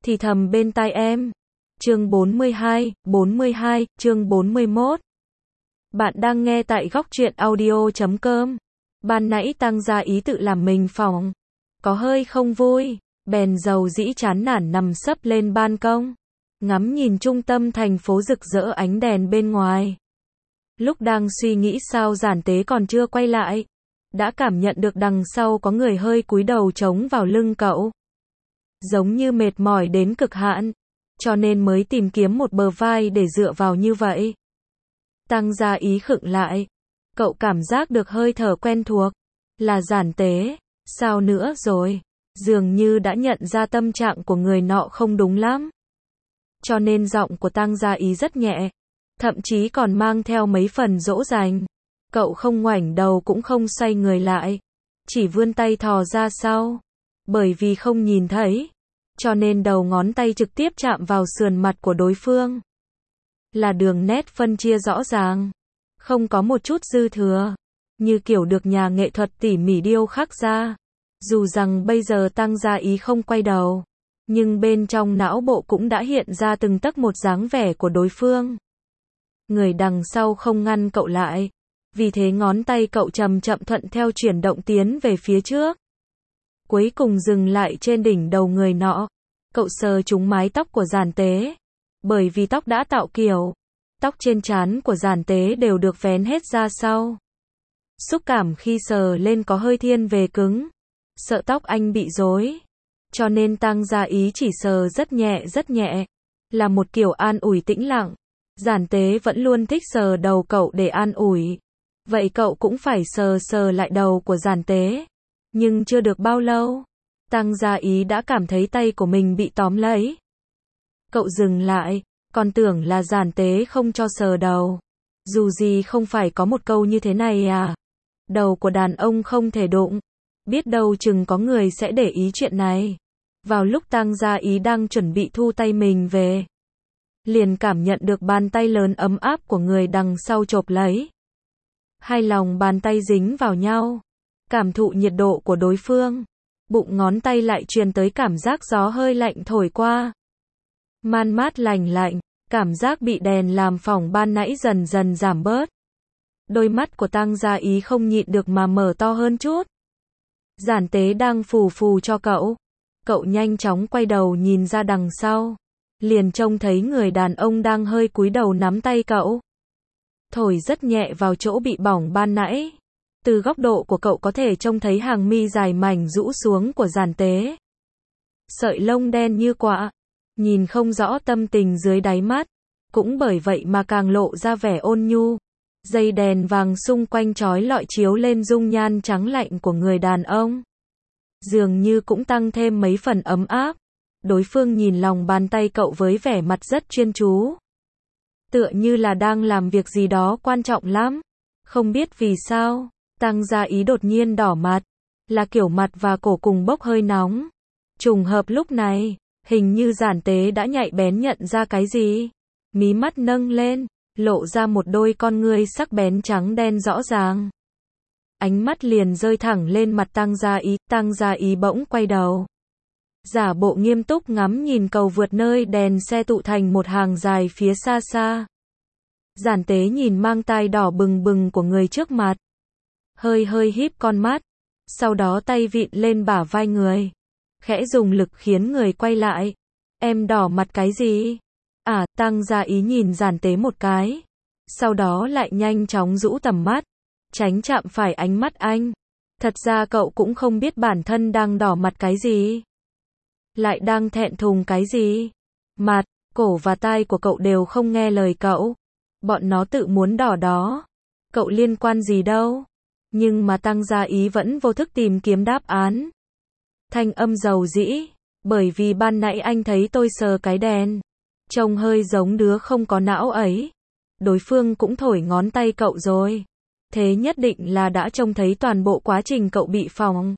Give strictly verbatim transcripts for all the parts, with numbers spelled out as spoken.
thì thầm bên tai em. Chương bốn mươi hai, bốn mươi hai, chương bốn mươi mốt. Bạn đang nghe tại góc truyện audio chấm com. Ban nãy Tăng Gia Ý tự làm mình phỏng, có hơi không vui, bèn dầu dĩ chán nản nằm sấp lên ban công, ngắm nhìn trung tâm thành phố rực rỡ ánh đèn bên ngoài. Lúc đang suy nghĩ sao Giản Tế còn chưa quay lại, đã cảm nhận được đằng sau có người hơi cúi đầu chống vào lưng cậu. Giống như mệt mỏi đến cực hạn, cho nên mới tìm kiếm một bờ vai để dựa vào như vậy. Tăng Gia Ý khựng lại, cậu cảm giác được hơi thở quen thuộc, là Giản Tế, sao nữa rồi, dường như đã nhận ra tâm trạng của người nọ không đúng lắm. Cho nên giọng của Tăng Gia Ý rất nhẹ, thậm chí còn mang theo mấy phần dỗ dành. Cậu không ngoảnh đầu cũng không xoay người lại, chỉ vươn tay thò ra sau. Bởi vì không nhìn thấy, cho nên đầu ngón tay trực tiếp chạm vào sườn mặt của đối phương. Là đường nét phân chia rõ ràng, không có một chút dư thừa, như kiểu được nhà nghệ thuật tỉ mỉ điêu khắc ra. Dù rằng bây giờ Tăng Gia Ý không quay đầu, nhưng bên trong não bộ cũng đã hiện ra từng tấc một dáng vẻ của đối phương. Người đằng sau không ngăn cậu lại, vì thế ngón tay cậu chậm chậm thuận theo chuyển động tiến về phía trước. Cuối cùng dừng lại trên đỉnh đầu người nọ. Cậu sờ trúng mái tóc của Giản Tế. Bởi vì tóc đã tạo kiểu, tóc trên trán của Giản Tế đều được vén hết ra sau. Xúc cảm khi sờ lên có hơi thiên về cứng. Sợ tóc anh bị rối, cho nên Tăng Gia Ý chỉ sờ rất nhẹ rất nhẹ, là một kiểu an ủi tĩnh lặng. Giản Tế vẫn luôn thích sờ đầu cậu để an ủi, vậy cậu cũng phải sờ sờ lại đầu của Giản Tế. Nhưng chưa được bao lâu, Tăng Gia Ý đã cảm thấy tay của mình bị tóm lấy. Cậu dừng lại, còn tưởng là Giản Tế không cho sờ đầu. Dù gì không phải có một câu như thế này à? Đầu của đàn ông không thể đụng. Biết đâu chừng có người sẽ để ý chuyện này. Vào lúc Tăng Gia Ý đang chuẩn bị thu tay mình về, liền cảm nhận được bàn tay lớn ấm áp của người đằng sau chộp lấy. Hai lòng bàn tay dính vào nhau, cảm thụ nhiệt độ của đối phương. Bụng ngón tay lại truyền tới cảm giác gió hơi lạnh thổi qua. Man mát lành lạnh, cảm giác bị đèn làm phỏng ban nãy dần dần giảm bớt. Đôi mắt của Tăng Gia Ý không nhịn được mà mở to hơn chút. Giản Tế đang phù phù cho cậu. Cậu nhanh chóng quay đầu nhìn ra đằng sau, liền trông thấy người đàn ông đang hơi cúi đầu nắm tay cậu, thổi rất nhẹ vào chỗ bị bỏng ban nãy. Từ góc độ của cậu có thể trông thấy hàng mi dài mảnh rũ xuống của Giản Tế. Sợi lông đen như quạ, nhìn không rõ tâm tình dưới đáy mắt, cũng bởi vậy mà càng lộ ra vẻ ôn nhu. Dây đèn vàng xung quanh chói lọi chiếu lên dung nhan trắng lạnh của người đàn ông, dường như cũng tăng thêm mấy phần ấm áp. Đối phương nhìn lòng bàn tay cậu với vẻ mặt rất chuyên chú, tựa như là đang làm việc gì đó quan trọng lắm. Không biết vì sao, Tăng Gia Ý đột nhiên đỏ mặt, là kiểu mặt và cổ cùng bốc hơi nóng. Trùng hợp lúc này, hình như Giản Tế đã nhạy bén nhận ra cái gì. Mí mắt nâng lên, lộ ra một đôi con ngươi sắc bén trắng đen rõ ràng. Ánh mắt liền rơi thẳng lên mặt Tăng Gia Ý. Tăng Gia Ý bỗng quay đầu, giả bộ nghiêm túc ngắm nhìn cầu vượt nơi đèn xe tụ thành một hàng dài phía xa xa. Giản Tế nhìn mang tai đỏ bừng bừng của người trước mặt, hơi hơi híp con mắt, sau đó tay vịn lên bả vai người, khẽ dùng lực khiến người quay lại. Em đỏ mặt cái gì? À, Tăng Gia Ý nhìn Giản Tế một cái, sau đó lại nhanh chóng rũ tầm mắt, tránh chạm phải ánh mắt anh. Thật ra cậu cũng không biết bản thân đang đỏ mặt cái gì, lại đang thẹn thùng cái gì. Mặt, cổ và tai của cậu đều không nghe lời cậu, bọn nó tự muốn đỏ đó, cậu liên quan gì đâu. Nhưng mà Tăng Gia Ý vẫn vô thức tìm kiếm đáp án. Thanh âm dầu dĩ, bởi vì ban nãy anh thấy tôi sờ cái đèn, trông hơi giống đứa không có não ấy. Đối phương cũng thổi ngón tay cậu rồi, thế nhất định là đã trông thấy toàn bộ quá trình cậu bị phỏng.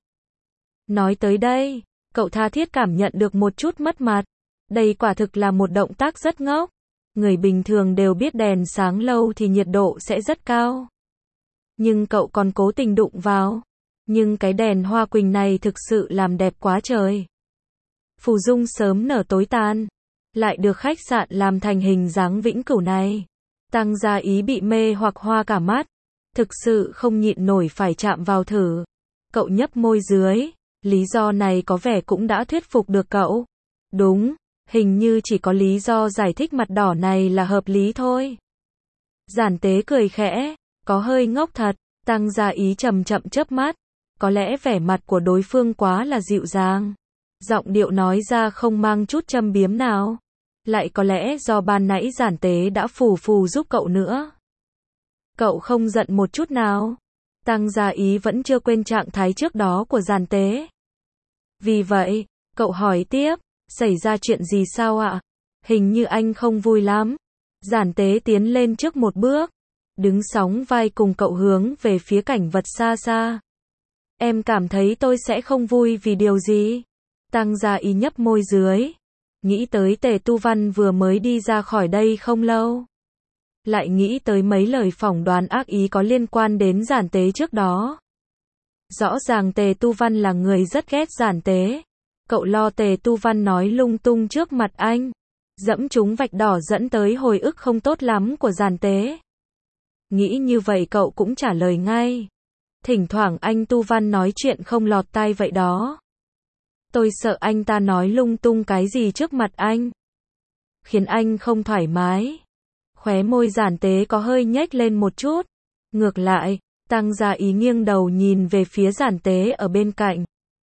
Nói tới đây, cậu tha thiết cảm nhận được một chút mất mặt. Đây quả thực là một động tác rất ngốc. Người bình thường đều biết đèn sáng lâu thì nhiệt độ sẽ rất cao, nhưng cậu còn cố tình đụng vào. Nhưng cái đèn hoa quỳnh này thực sự làm đẹp quá trời. phù dung sớm nở tối tàn, lại được khách sạn làm thành hình dáng vĩnh cửu này. Tăng Gia Ý bị mê hoặc hoa cả mắt, thực sự không nhịn nổi phải chạm vào thử. Cậu nhấp môi dưới, lý do này có vẻ cũng đã thuyết phục được cậu. Đúng, hình như chỉ có lý do giải thích mặt đỏ này là hợp lý thôi. Giản Tế cười khẽ, có hơi ngốc thật. Tăng Gia Ý chậm chậm chớp mắt, có lẽ vẻ mặt của đối phương quá là dịu dàng, giọng điệu nói ra không mang chút châm biếm nào, lại có lẽ do ban nãy Giản Tế đã phù phù giúp cậu nữa. Cậu không giận một chút nào. Tăng Gia Ý vẫn chưa quên trạng thái trước đó của Giản Tế. Vì vậy, cậu hỏi tiếp, xảy ra chuyện gì sao ạ? Hình như anh không vui lắm. Giản Tế tiến lên trước một bước, đứng sóng vai cùng cậu hướng về phía cảnh vật xa xa. Em cảm thấy tôi sẽ không vui vì điều gì? Tăng Gia Ý nhấp môi dưới, nghĩ tới Tề Tu Văn vừa mới đi ra khỏi đây không lâu. Lại nghĩ tới mấy lời phỏng đoán ác ý có liên quan đến Giản Tế trước đó. Rõ ràng Tề Tu Văn là người rất ghét Giản Tế. Cậu lo Tề Tu Văn nói lung tung trước mặt anh, dẫm trúng vạch đỏ dẫn tới hồi ức không tốt lắm của Giản Tế. Nghĩ như vậy cậu cũng trả lời ngay. Thỉnh thoảng anh Tu Văn nói chuyện không lọt tai vậy đó. Tôi sợ anh ta nói lung tung cái gì trước mặt anh, khiến anh không thoải mái. Khóe môi Giản Tế có hơi nhếch lên một chút. Ngược lại, Tăng Gia Ý nghiêng đầu nhìn về phía Giản Tế ở bên cạnh.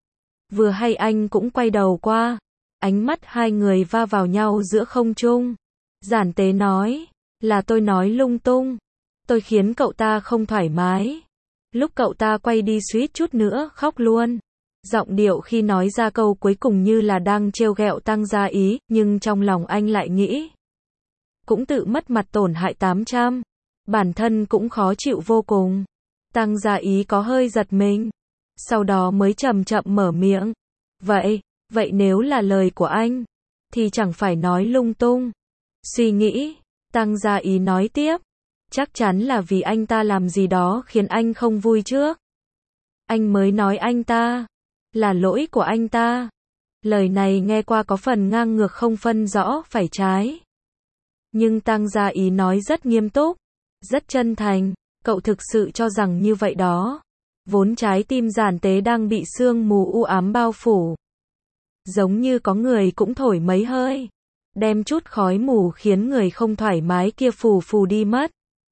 Vừa hay anh cũng quay đầu qua, ánh mắt hai người va vào nhau giữa không trung. Giản Tế nói, là tôi nói lung tung. Tôi khiến cậu ta không thoải mái. Lúc cậu ta quay đi suýt chút nữa khóc luôn. Giọng điệu khi nói ra câu cuối cùng như là đang trêu ghẹo Tăng Gia Ý, nhưng trong lòng anh lại nghĩ, cũng tự mất mặt tổn hại tám trăm. Bản thân cũng khó chịu vô cùng. Tăng Gia Ý có hơi giật mình, sau đó mới chậm chậm mở miệng. Vậy, vậy nếu là lời của anh, thì chẳng phải nói lung tung. Suy nghĩ, Tăng Gia Ý nói tiếp. Chắc chắn là vì anh ta làm gì đó khiến anh không vui trước. Anh mới nói anh ta, là lỗi của anh ta. Lời này nghe qua có phần ngang ngược không phân rõ phải trái. Nhưng Tăng Gia Ý nói rất nghiêm túc, rất chân thành. Cậu thực sự cho rằng như vậy đó. Vốn trái tim Giản Tế đang bị sương mù u ám bao phủ. Giống như có người cũng thổi mấy hơi, đem chút khói mù khiến người không thoải mái kia phù phù đi mất.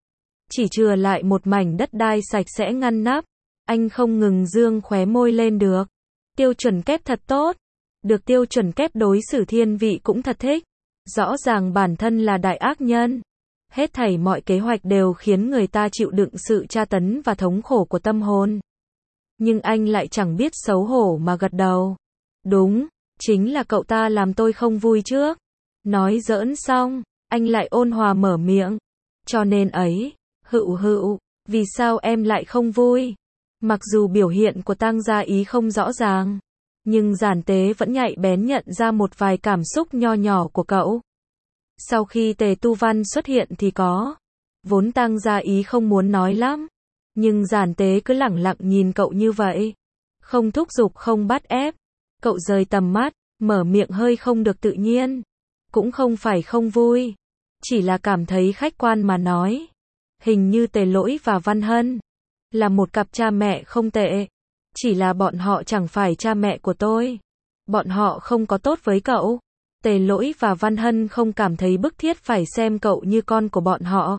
Chỉ chừa lại một mảnh đất đai sạch sẽ ngăn nắp. Anh không ngừng dương khóe môi lên được. Tiêu chuẩn kép thật tốt. Được tiêu chuẩn kép đối xử thiên vị cũng thật thích. Rõ ràng bản thân là đại ác nhân. Hết thảy mọi kế hoạch đều khiến người ta chịu đựng sự tra tấn và thống khổ của tâm hồn. Nhưng anh lại chẳng biết xấu hổ mà gật đầu. Đúng, chính là cậu ta làm tôi không vui trước. Nói giỡn xong, anh lại ôn hòa mở miệng. Cho nên ấy, hựu hựu, vì sao em lại không vui? Mặc dù biểu hiện của Tăng Gia Ý không rõ ràng, nhưng Giản Tế vẫn nhạy bén nhận ra một vài cảm xúc nho nhỏ của cậu. Sau khi Tề Tu Văn xuất hiện thì có. Vốn Tăng Gia Ý không muốn nói lắm, nhưng Giản Tế cứ lẳng lặng nhìn cậu như vậy. Không thúc giục không bắt ép. Cậu rời tầm mắt, mở miệng hơi không được tự nhiên. Cũng không phải không vui, chỉ là cảm thấy khách quan mà nói. Hình như Tề Lỗi và Văn Hân là một cặp cha mẹ không tệ. Chỉ là bọn họ chẳng phải cha mẹ của tôi. Bọn họ không có tốt với cậu. Tề Lỗi và Văn Hân không cảm thấy bức thiết phải xem cậu như con của bọn họ.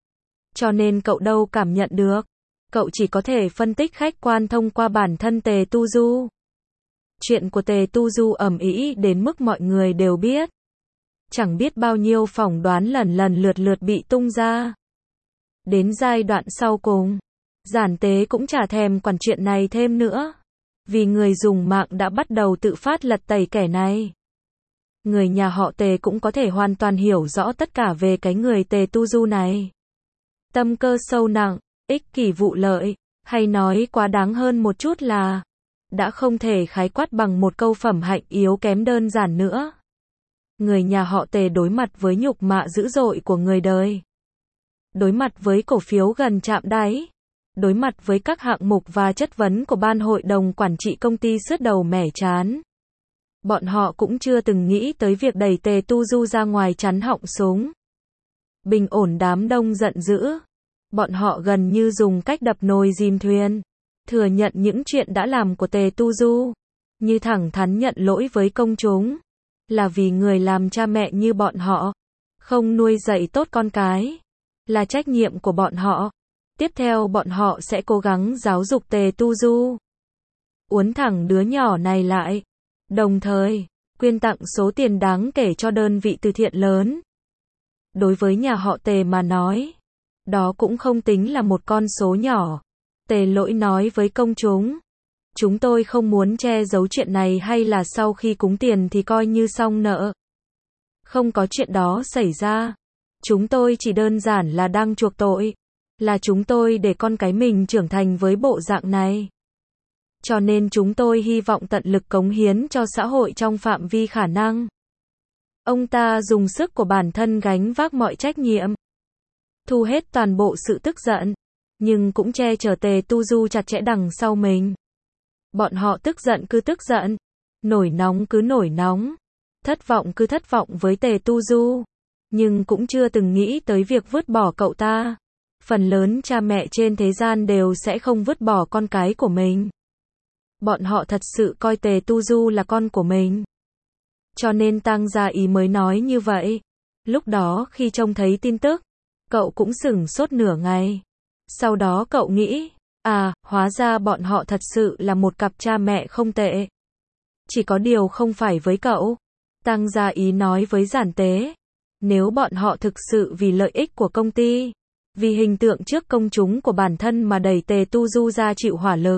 Cho nên cậu đâu cảm nhận được. Cậu chỉ có thể phân tích khách quan thông qua bản thân Tề Tu Du. Chuyện của Tề Tu Du ầm ĩ đến mức mọi người đều biết. Chẳng biết bao nhiêu phỏng đoán lần lần lượt lượt bị tung ra. Đến giai đoạn sau cùng, Giản Tế cũng chả thèm quản chuyện này thêm nữa. Vì người dùng mạng đã bắt đầu tự phát lật tẩy kẻ này. Người nhà họ Tề cũng có thể hoàn toàn hiểu rõ tất cả về cái người Tề Tu Du này. Tâm cơ sâu nặng, ích kỷ vụ lợi, hay nói quá đáng hơn một chút là đã không thể khái quát bằng một câu phẩm hạnh yếu kém đơn giản nữa. Người nhà họ Tề đối mặt với nhục mạ dữ dội của người đời. Đối mặt với cổ phiếu gần chạm đáy. Đối mặt với các hạng mục và chất vấn của ban hội đồng quản trị công ty sứt đầu mẻ trán. Bọn họ cũng chưa từng nghĩ tới việc đẩy Tề Tu Du ra ngoài chắn họng súng. Bình ổn đám đông giận dữ. Bọn họ gần như dùng cách đập nồi dìm thuyền. Thừa nhận những chuyện đã làm của Tề Tu Du. Như thẳng thắn nhận lỗi với công chúng. Là vì người làm cha mẹ như bọn họ không nuôi dạy tốt con cái. Là trách nhiệm của bọn họ. Tiếp theo bọn họ sẽ cố gắng giáo dục Tề Tu Du. Uốn thẳng đứa nhỏ này lại. Đồng thời, quyên tặng số tiền đáng kể cho đơn vị từ thiện lớn. Đối với nhà họ Tề mà nói, đó cũng không tính là một con số nhỏ. Tề Lỗi nói với công chúng. Chúng tôi không muốn che giấu chuyện này hay là sau khi cúng tiền thì coi như xong nợ. Không có chuyện đó xảy ra. Chúng tôi chỉ đơn giản là đang chuộc tội. Là chúng tôi để con cái mình trưởng thành với bộ dạng này. Cho nên chúng tôi hy vọng tận lực cống hiến cho xã hội trong phạm vi khả năng. Ông ta dùng sức của bản thân gánh vác mọi trách nhiệm. Thu hết toàn bộ sự tức giận. Nhưng cũng che chở Tề Tu Du chặt chẽ đằng sau mình. Bọn họ tức giận cứ tức giận. Nổi nóng cứ nổi nóng. Thất vọng cứ thất vọng với Tề Tu Du. Nhưng cũng chưa từng nghĩ tới việc vứt bỏ cậu ta. Phần lớn cha mẹ trên thế gian đều sẽ không vứt bỏ con cái của mình. Bọn họ thật sự coi Tề Tu Du là con của mình. Cho nên Tang Gia Ý mới nói như vậy. Lúc đó khi trông thấy tin tức, cậu cũng sửng sốt nửa ngày. Sau đó cậu nghĩ, à, hóa ra bọn họ thật sự là một cặp cha mẹ không tệ. Chỉ có điều không phải với cậu. Tang Gia Ý nói với Giản Tế. Nếu bọn họ thực sự vì lợi ích của công ty, vì hình tượng trước công chúng của bản thân mà đẩy Tề Tu Du ra chịu hỏa lực.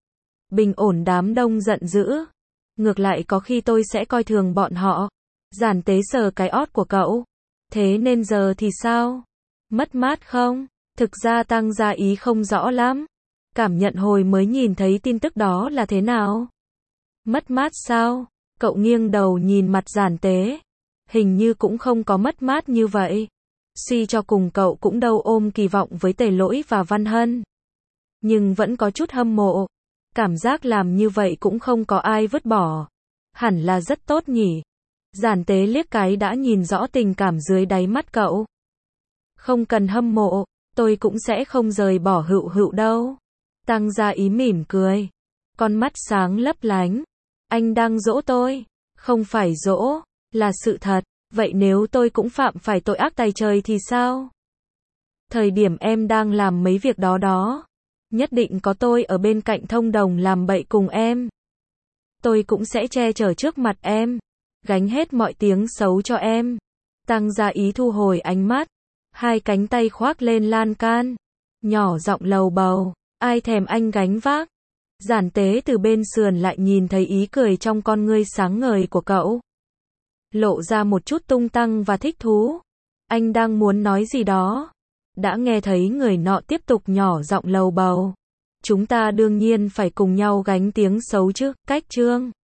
Bình ổn đám đông giận dữ. Ngược lại có khi tôi sẽ coi thường bọn họ. Giản Tế sờ cái ót của cậu. Thế nên giờ thì sao? Mất mát không? Thực ra Tang Gia Ý không rõ lắm. Cảm nhận hồi mới nhìn thấy tin tức đó là thế nào? Mất mát sao? Cậu nghiêng đầu nhìn mặt Giản Tế. Hình như cũng không có mất mát như vậy. Suy cho cùng cậu cũng đâu ôm kỳ vọng với Tề Lỗi và Văn Hân. Nhưng vẫn có chút hâm mộ. Cảm giác làm như vậy cũng không có ai vứt bỏ. Hẳn là rất tốt nhỉ. Giản Tế liếc cái đã nhìn rõ tình cảm dưới đáy mắt cậu. Không cần hâm mộ, tôi cũng sẽ không rời bỏ Hựu Hựu đâu. Tang Gia Ý mỉm cười. Con mắt sáng lấp lánh. Anh đang dỗ tôi. Không phải dỗ, là sự thật. Vậy nếu tôi cũng phạm phải tội ác tày trời thì sao? Thời điểm em đang làm mấy việc đó đó. Nhất định có tôi ở bên cạnh thông đồng làm bậy cùng em. Tôi cũng sẽ che chở trước mặt em. Gánh hết mọi tiếng xấu cho em. Tang Gia Ý thu hồi ánh mắt. Hai cánh tay khoác lên lan can. Nhỏ giọng lầu bầu. Ai thèm anh gánh vác. Giản Tế từ bên sườn lại nhìn thấy ý cười trong con ngươi sáng ngời của cậu. Lộ ra một chút tung tăng và thích thú. Anh đang muốn nói gì đó. Đã nghe thấy người nọ tiếp tục nhỏ giọng lầu bầu. Chúng ta đương nhiên phải cùng nhau gánh tiếng xấu chứ, Cách Trương.